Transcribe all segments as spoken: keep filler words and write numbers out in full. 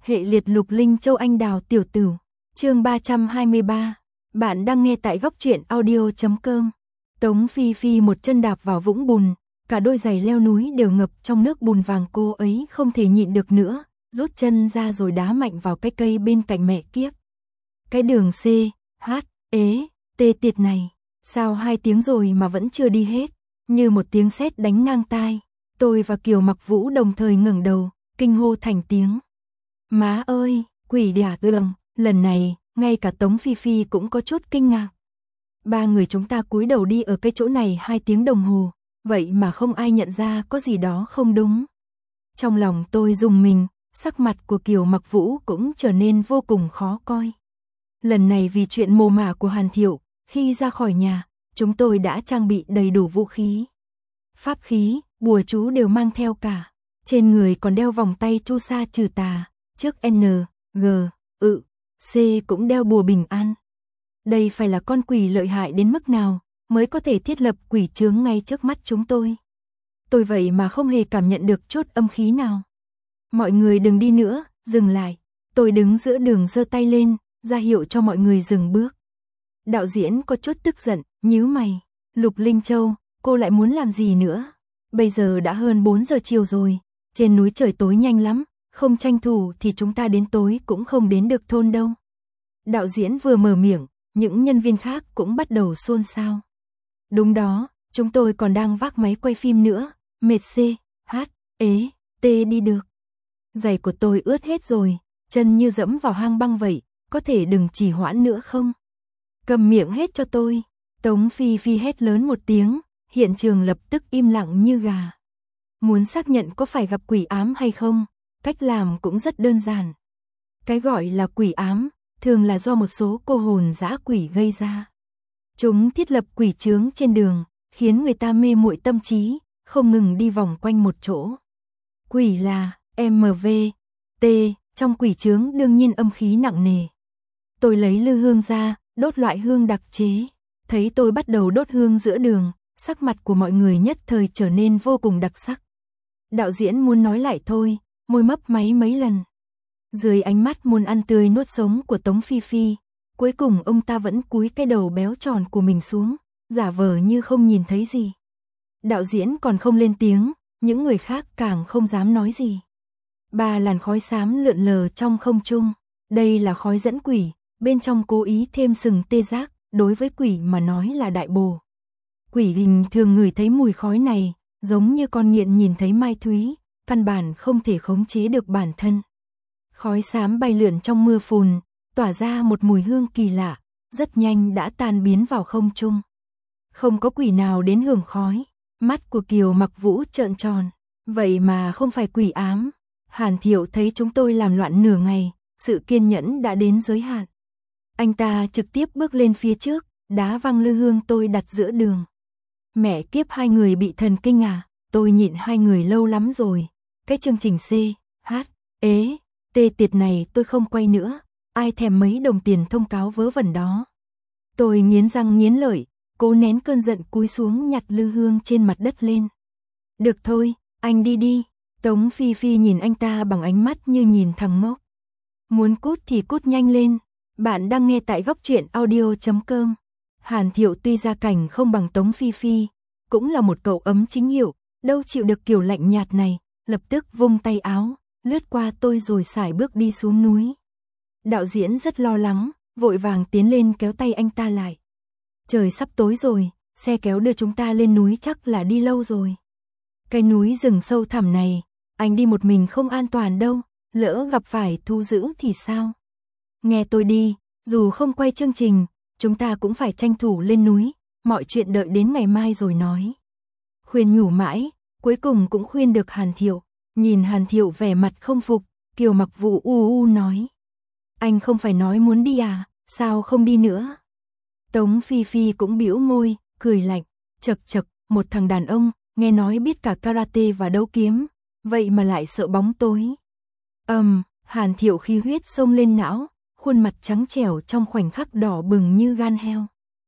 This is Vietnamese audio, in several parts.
Hệ liệt Lục Linh Châu Anh Đào Tiểu Tử. Chương ba trăm hai mươi ba. Bạn đang nghe tại góc truyện audio chấm com. Tống Phi Phi một chân đạp vào vũng bùn, cả đôi giày leo núi đều ngập trong nước bùn vàng, cô ấy không thể nhịn được nữa, rút chân ra rồi đá mạnh vào cái cây bên cạnh mẹ kiếp. Cái đường C, H, ế, T tiệt này, sao hai tiếng rồi mà vẫn chưa đi hết, như một tiếng sét đánh ngang tai. Tôi và Kiều Mặc Vũ đồng thời ngẩng đầu, kinh hô thành tiếng. Má ơi, quỷ đả tường, lần này, ngay cả Tống Phi Phi cũng có chút kinh ngạc. Ba người chúng ta cúi đầu đi ở cái chỗ này hai tiếng đồng hồ, vậy mà không ai nhận ra có gì đó không đúng. Trong lòng tôi rùng mình, sắc mặt của Kiều Mặc Vũ cũng trở nên vô cùng khó coi. Lần này vì chuyện mồ mả của Hàn Thiệu, khi ra khỏi nhà, chúng tôi đã trang bị đầy đủ vũ khí. Pháp khí, bùa chú đều mang theo cả, trên người còn đeo vòng tay chu sa trừ tà, trước N, G, ự, C cũng đeo bùa bình an. Đây phải là con quỷ lợi hại đến mức nào mới có thể thiết lập quỷ chướng ngay trước mắt chúng tôi. Tôi vậy mà không hề cảm nhận được chút âm khí nào. Mọi người đừng đi nữa, dừng lại. Tôi đứng giữa đường giơ tay lên, ra hiệu cho mọi người dừng bước. Đạo diễn có chút tức giận, nhíu mày. Lục Linh Châu, cô lại muốn làm gì nữa? Bây giờ đã hơn bốn giờ chiều rồi, trên núi trời tối nhanh lắm, không tranh thủ thì chúng ta đến tối cũng không đến được thôn đâu. Đạo diễn vừa mở miệng, những nhân viên khác cũng bắt đầu xôn xao. Đúng đó, chúng tôi còn đang vác máy quay phim nữa, mệt C, H, ế, T đi được. Giày của tôi ướt hết rồi, chân như dẫm vào hang băng vậy, có thể đừng trì hoãn nữa không? Cầm miệng hết cho tôi. Tống Phi Phi hét lớn một tiếng, hiện trường lập tức im lặng như gà. Muốn xác nhận có phải gặp quỷ ám hay không, cách làm cũng rất đơn giản. Cái gọi là quỷ ám, thường là do một số cô hồn dã quỷ gây ra. Chúng thiết lập quỷ chướng trên đường, khiến người ta mê muội tâm trí, không ngừng đi vòng quanh một chỗ. Quỷ là M V T, trong quỷ chướng đương nhiên âm khí nặng nề. Tôi lấy lư hương ra, đốt loại hương đặc chế. Thấy tôi bắt đầu đốt hương giữa đường, sắc mặt của mọi người nhất thời trở nên vô cùng đặc sắc. Đạo diễn muốn nói lại thôi, môi mấp máy mấy lần. Dưới ánh mắt muốn ăn tươi nuốt sống của Tống Phi Phi, cuối cùng ông ta vẫn cúi cái đầu béo tròn của mình xuống, giả vờ như không nhìn thấy gì. Đạo diễn còn không lên tiếng, những người khác càng không dám nói gì. Ba làn khói xám lượn lờ trong không trung, đây là khói dẫn quỷ, bên trong cố ý thêm sừng tê giác, đối với quỷ mà nói là đại bồ. Quỷ bình thường ngửi thấy mùi khói này, giống như con nghiện nhìn thấy mai thúy, căn bản không thể khống chế được bản thân. Khói xám bay lượn trong mưa phùn, tỏa ra một mùi hương kỳ lạ, rất nhanh đã tan biến vào không trung. Không có quỷ nào đến hưởng khói, mắt của Kiều Mặc Vũ trợn tròn, vậy mà không phải quỷ ám. Hàn Thiệu thấy chúng tôi làm loạn nửa ngày, sự kiên nhẫn đã đến giới hạn. Anh ta trực tiếp bước lên phía trước, đá văng lư hương tôi đặt giữa đường. Mẹ kiếp, hai người bị thần kinh à, tôi nhịn hai người lâu lắm rồi. Cái chương trình C, H, ế, T tiệt này tôi không quay nữa, ai thèm mấy đồng tiền thông cáo vớ vẩn đó. Tôi nghiến răng nghiến lợi, cố nén cơn giận cúi xuống nhặt lư hương trên mặt đất lên. Được thôi, anh đi đi. Tống Phi Phi nhìn anh ta bằng ánh mắt như nhìn thằng ngốc. Muốn cút thì cút nhanh lên. Bạn đang nghe tại góc truyện audio chấm com. Hàn Thiệu tuy gia cảnh không bằng Tống Phi Phi, cũng là một cậu ấm chính hiệu, đâu chịu được kiểu lạnh nhạt này, lập tức vung tay áo, lướt qua tôi rồi sải bước đi xuống núi. Đạo diễn rất lo lắng, vội vàng tiến lên kéo tay anh ta lại. Trời sắp tối rồi, xe kéo đưa chúng ta lên núi chắc là đi lâu rồi. Cái núi rừng sâu thẳm này, anh đi một mình không an toàn đâu, lỡ gặp phải thu giữ thì sao? Nghe tôi đi, dù không quay chương trình, chúng ta cũng phải tranh thủ lên núi, mọi chuyện đợi đến ngày mai rồi nói. Khuyên nhủ mãi, cuối cùng cũng khuyên được Hàn Thiệu. Nhìn Hàn Thiệu vẻ mặt không phục, Kiều Mặc Vũ u u nói. Anh không phải nói muốn đi à, sao không đi nữa? Tống Phi Phi cũng bĩu môi, cười lạnh, chật chật, một thằng đàn ông, nghe nói biết cả karate và đấu kiếm, vậy mà lại sợ bóng tối. Ầm, um, Hàn Thiệu khí huyết xông lên não, khuôn mặt trắng trẻo trong khoảnh khắc đỏ bừng như gan heo.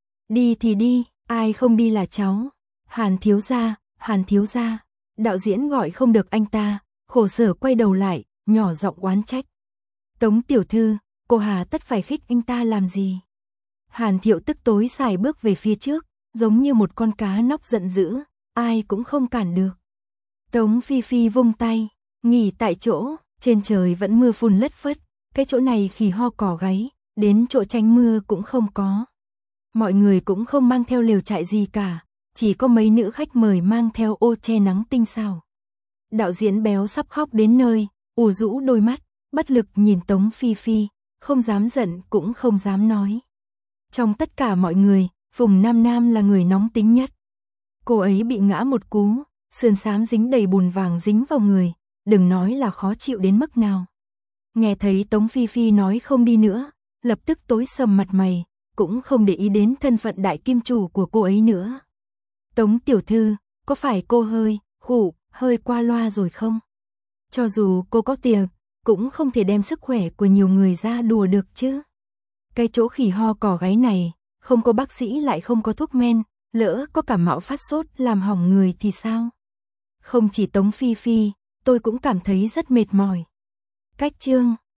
Đi thì đi, ai không đi là cháu. Hàn thiếu gia, Hàn thiếu gia. Đạo diễn gọi không được anh ta, khổ sở quay đầu lại, nhỏ giọng oán trách. Tống tiểu thư, cô hà tất phải khích anh ta làm gì? Hàn Thiệu tức tối xài bước về phía trước, giống như một con cá nóc giận dữ, ai cũng không cản được. Tống Phi Phi vung tay, nghỉ tại chỗ, trên trời vẫn mưa phùn lất phất, cái chỗ này khỉ ho cỏ gáy, đến chỗ tránh mưa cũng không có. Mọi người cũng không mang theo lều trại gì cả, chỉ có mấy nữ khách mời mang theo ô che nắng tinh xảo. Đạo diễn béo sắp khóc đến nơi, ủ rũ đôi mắt, bất lực nhìn Tống Phi Phi, không dám giận cũng không dám nói. Trong tất cả mọi người, Phùng Nam Nam là người nóng tính nhất. Cô ấy bị ngã một cú, sườn xám dính đầy bùn vàng dính vào người, đừng nói là khó chịu đến mức nào. Nghe thấy Tống Phi Phi nói không đi nữa, lập tức tối sầm mặt mày, cũng không để ý đến thân phận đại kim chủ của cô ấy nữa. Tống tiểu thư, có phải cô hơi, khủ, hơi qua loa rồi không? Cho dù cô có tiền, cũng không thể đem sức khỏe của nhiều người ra đùa được chứ. Cái chỗ khỉ ho cỏ gáy này, không có bác sĩ lại không có thuốc men, lỡ có cảm mạo phát sốt làm hỏng người thì sao? Không chỉ Tống Phi Phi, tôi cũng cảm thấy rất mệt mỏi. Cách chương